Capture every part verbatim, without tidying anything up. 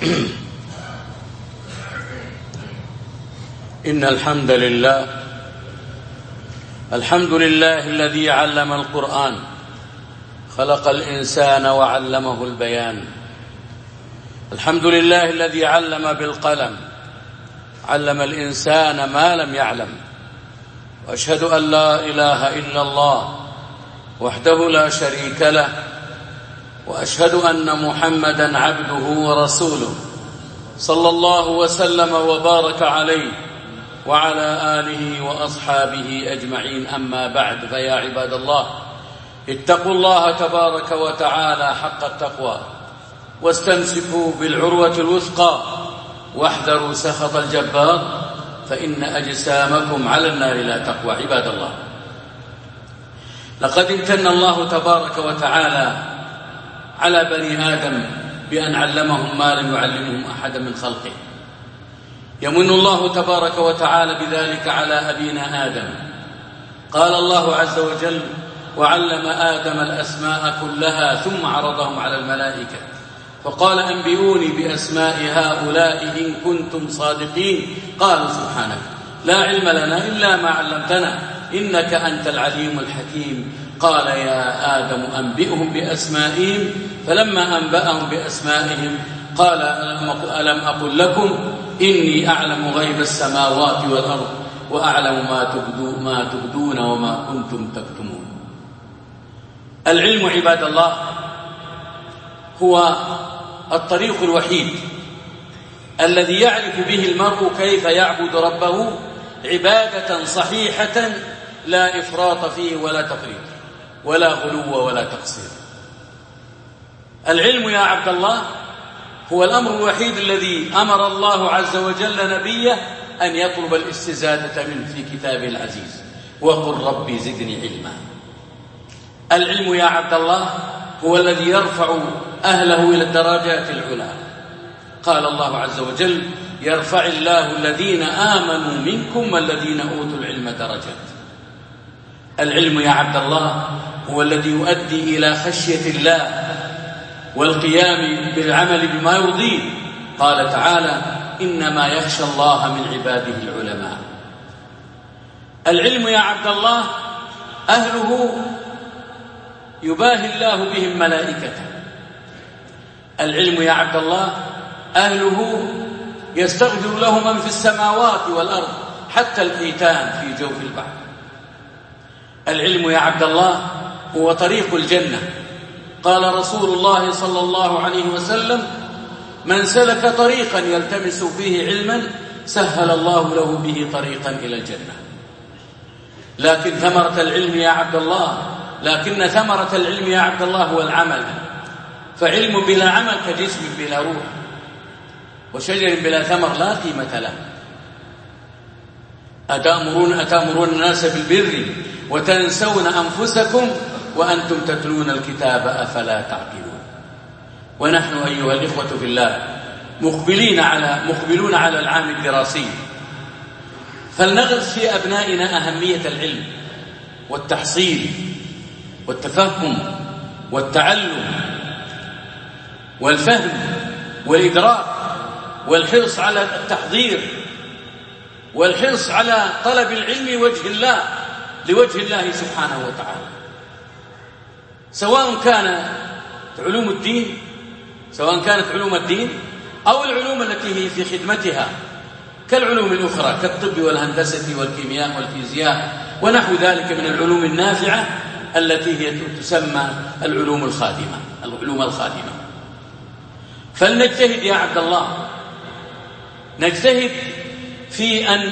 إن الحمد لله الحمد لله الذي علم القرآن خلق الإنسان وعلمه البيان. الحمد لله الذي علم بالقلم علم الإنسان ما لم يعلم. وأشهد أن لا إله إلا الله وحده لا شريك له، وأشهد أن محمدا عبده ورسوله صلى الله وسلم وبارك عليه وعلى آله وأصحابه أجمعين. أما بعد، فيا عباد الله، اتقوا الله تبارك وتعالى حق التقوى، واستمسكوا بالعروة الوثقى، واحذروا سخط الجبار، فإن أجسامكم على النار لا تقوى. عباد الله، لقد امتن الله تبارك وتعالى على بني آدم بأن علمهم ما لم يعلمهم أحدا من خلقه. يمن الله تبارك وتعالى بذلك على أبينا آدم. قال الله عز وجل: وعلم آدم الأسماء كلها ثم عرضهم على الملائكة فقال: أنبئوني بأسماء هؤلاء إن كنتم صادقين. قالوا: سبحانك لا علم لنا إلا ما علمتنا إنك أنت العليم الحكيم. قال: يا آدم أنبئهم بأسمائهم. فلما أنبأهم بأسمائهم قال: ألم أقل لكم إني أعلم غيب السماوات والأرض وأعلم ما تبدون وما كنتم تكتمون. العلم عباد الله هو الطريق الوحيد الذي يعرف به المرء كيف يعبد ربه عبادة صحيحة لا إفراط فيه ولا تفريط ولا غلو ولا تقصير. العلم يا عبد الله هو الأمر الوحيد الذي أمر الله عز وجل نبيه أن يطلب الاستزادة منه في كتابه العزيز: وقل ربي زدني علما. العلم يا عبد الله هو الذي يرفع أهله إلى الدرجات العلى. قال الله عز وجل: يرفع الله الذين آمنوا منكم والذين أوتوا العلم درجات. العلم يا عبد الله هو الذي يؤدي إلى خشية الله والقيام بالعمل بما يرضيه. قال تعالى: إنما يخشى الله من عباده العلماء. العلم يا عبد الله أهله يباهي الله بهم ملائكته. العلم يا عبد الله أهله يستغفر له من في السماوات والأرض حتى الحيتان في جوف البحر. العلم يا عبد الله هو طريق الجنة. قال رسول الله صلى الله عليه وسلم: من سلك طريقا يلتمس فيه علما سهل الله له به طريقا إلى الجنة. لكن ثمرة العلم يا عبد الله لكن ثمرة العلم يا عبد الله هو العمل. فعلم بلا عمل كجسم بلا روح، وشجر بلا ثمر لا قيمة له. أتأمرون أتأمرون الناس بالبر وتنسون أنفسكم وأنتم تتلون الكتاب أفلا تعقلون. ونحن أيها الإخوة في الله مقبلين على مقبلون على العام الدراسي، فلنغرس في أبنائنا أهمية العلم والتحصيل والتفهم والتعلم والفهم والإدراك والحرص على التحضير والحرص على طلب العلم وجه الله لوجه الله سبحانه وتعالى، سواء كانت علوم الدين سواء كانت علوم الدين أو العلوم التي هي في خدمتها كالعلوم الأخرى كالطب والهندسة والكيمياء والفيزياء ونحو ذلك من العلوم النافعة التي هي تسمى العلوم الخادمة العلوم الخادمة. فلنجتهد يا عبد الله، نجتهد في أن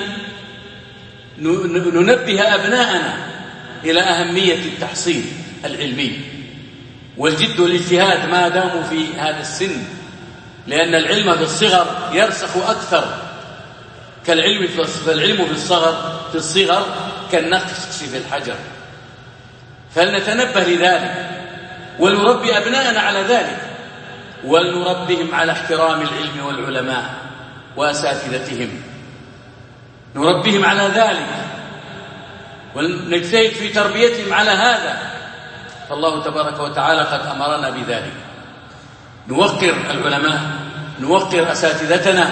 ننبه أبناءنا إلى أهمية التحصيل العلمي والجد والاجتهاد ما داموا في هذا السن، لأن العلم في الصغر يرسخ أكثر كالعلم فالعلم في الصغر في الصغر كالنقش في الحجر. فلنتنبه لذلك ولنربي أبناءنا على ذلك، ولنربهم على احترام العلم والعلماء وأساتذتهم، نربيهم على ذلك ونجتهد في تربيتهم على هذا. فالله تبارك وتعالى قد أمرنا بذلك. نوقر العلماء نوقر أساتذتنا،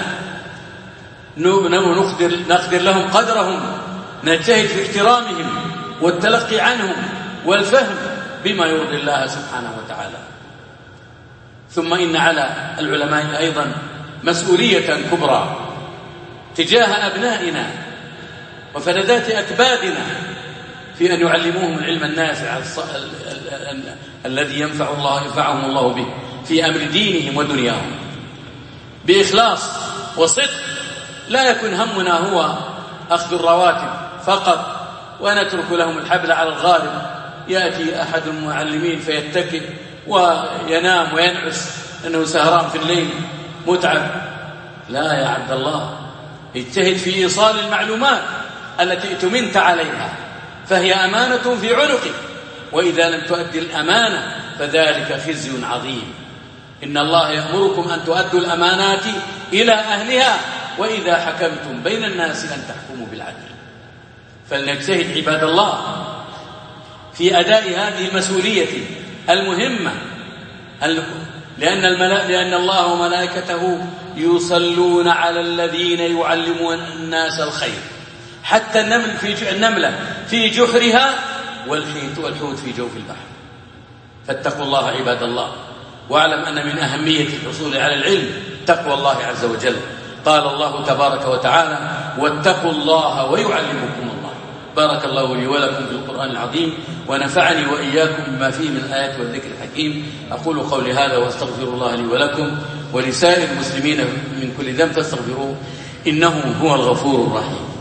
نقدر, نقدر لهم قدرهم، نجتهد في احترامهم والتلقي عنهم والفهم بما يرضي الله سبحانه وتعالى. ثم إن على العلماء أيضا مسؤولية كبرى تجاه أبنائنا وفلذات أكبادنا في أن يعلموهم العلم النافع الذي ينفع الله ينفعهم الله به في أمر دينهم ودنياهم بإخلاص وصدق. لا يكن همنا هو أخذ الرواتب فقط ونترك لهم الحبل على الغارب. يأتي أحد المعلمين فيتكئ وينام وينعس أنه سهران في الليل متعب. لا يا عبد الله، اجتهد في إيصال المعلومات التي ائتمنت عليها، فهي أمانة في عنقك، وإذا لم تؤدي الأمانة فذلك خزي عظيم. إن الله يأمركم أن تؤدوا الأمانات إلى أهلها وإذا حكمتم بين الناس أن تحكموا بالعدل. فلنجتهد عباد الله في أداء هذه المسؤولية المهمة، لأن, الملا... لأن الله وملائكته يصلون على الذين يعلمون الناس الخير، حتى النمل في النملة في جحرها والحيت والحوت في جوف البحر. فاتقوا الله عباد الله، واعلم أن من أهمية الحصول على العلم تقوى الله عز وجل. قال الله تبارك وتعالى: واتقوا الله ويعلمكم الله. بارك الله لي ولكم في القرآن العظيم، ونفعني وإياكم بما فيه من الآيات والذكر الحكيم. أقول قولي هذا واستغفر الله لي ولكم ولسائر المسلمين من كل ذنب فاستغفروه إنه هو الغفور الرحيم.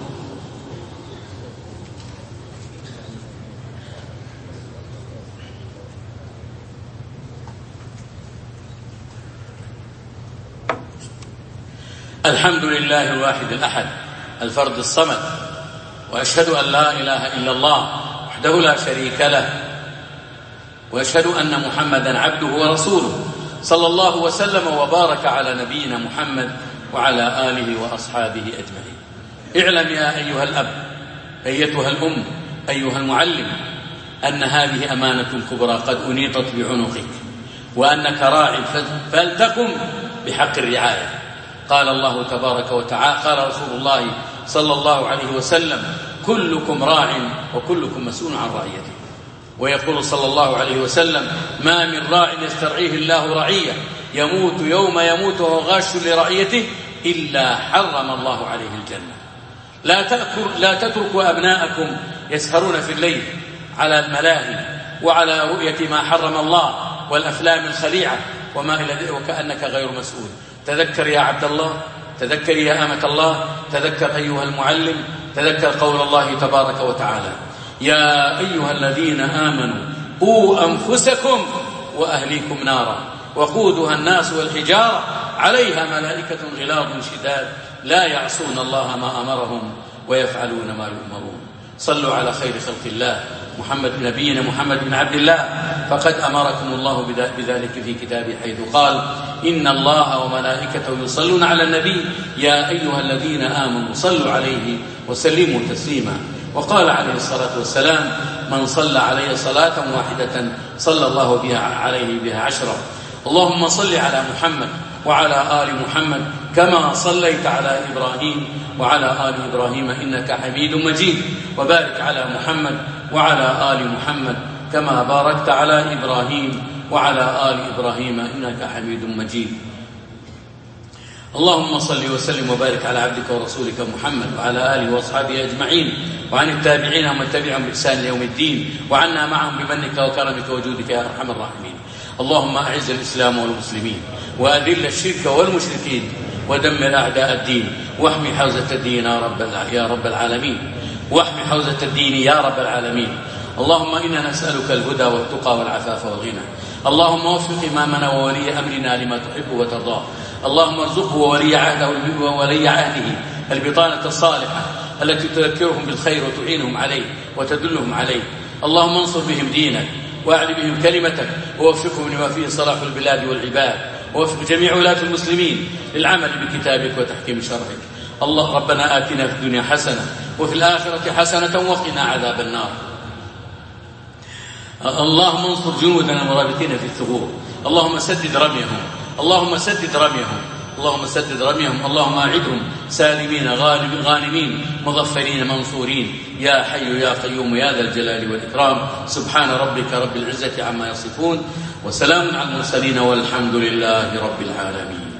الحمد لله الواحد الأحد الفرد الصمد، وأشهد أن لا إله إلا الله وحده لا شريك له، وأشهد أن محمدا عبده ورسوله صلى الله وسلم وبارك على نبينا محمد وعلى آله وأصحابه أجمعين. اعلم يا أيها الأب، أيتها الأم، أيها المعلم، أن هذه أمانة كبرى قد أنيطت بعنقك، وأنك راع فلتقم بحق الرعاية. قال الله تبارك وتعالى، قال رسول الله صلى الله عليه وسلم: كلكم راع وكلكم مسؤول عن رعيته. ويقول صلى الله عليه وسلم: ما من راع يسترعيه الله رعية يموت يوم يموت وهو غاش لرعيته إلا حرم الله عليه الجنة. لا تأكل لا تتركوا أبناءكم يسهرون في الليل على الملاهي وعلى رؤية ما حرم الله والأفلام الخليعة وما إلى ذلك وكأنك غير مسؤول. تذكر يا عبد الله، تذكر يا أمة الله، تذكر أيها المعلم، تذكر قول الله تبارك وتعالى: يا أيها الذين آمنوا قوا أنفسكم وأهليكم نارا وقودها الناس والحجارة عليها ملائكة غلاظ شداد لا يعصون الله ما أمرهم ويفعلون ما يؤمرون. صلوا على خير خلق الله محمد نبينا محمد بن عبد الله، فقد أمركم الله بذلك في كتابه حيث قال: إن الله وملائكته يصلون على النبي يا أيها الذين آمنوا صلوا عليه وسلموا تسليما. وقال عليه الصلاة والسلام: من صلى عليه صلاة واحدة صلى الله بها عليه بها عشرة. اللهم صل على محمد وعلى آل محمد كما صليت على إبراهيم وعلى آل إبراهيم إنك حميد مجيد، وبارك على محمد وعلى آل محمد كما باركت على إبراهيم وعلى آل إبراهيم إنك حميد مجيد. اللهم صل وسلم وبارك على عبدك ورسولك محمد وعلى آله وأصحابه أجمعين، وعن التابعين ومن تبعهم بإحسان يوم الدين، وعنا معهم بمنك وكرمك وجودك يا أرحم الراحمين. اللهم أعز الإسلام والمسلمين وأذل الشرك والمشركين ودمر أعداء الدين، واحمي حوزة الدين يا رب يا رب العالمين، واحمي حوزة الدين يا رب العالمين. اللهم إنا نسألك الهدى والتقى والعفاف والغنى. اللهم وفق إمامنا وولي أمرنا لما تحب وترضاه. اللهم ارزقه وولي عهده وولي عهده البطانة الصالحة التي تذكرهم بالخير وتعينهم عليه وتدلهم عليه. اللهم انصر بهم دينك واعل بهم كلمتك ووفقهم لما فيه صلاح البلاد والعباد، ووفق جميع ولاة المسلمين للعمل بكتابك وتحكيم شرعك. الله ربنا آتنا في الدنيا حسنة وفي الآخرة حسنة وقنا عذاب النار. اللهم انصر جنودنا المرابطين في الثغور. اللهم سدد رميهم اللهم سدد رميهم اللهم سدد رميهم، اللهم أعدهم سالمين غانمين مظفرين منصورين، يا حي يا قيوم يا ذا الجلال والإكرام. سبحان ربك رب العزة عما يصفون، وسلام على المرسلين، والحمد لله رب العالمين.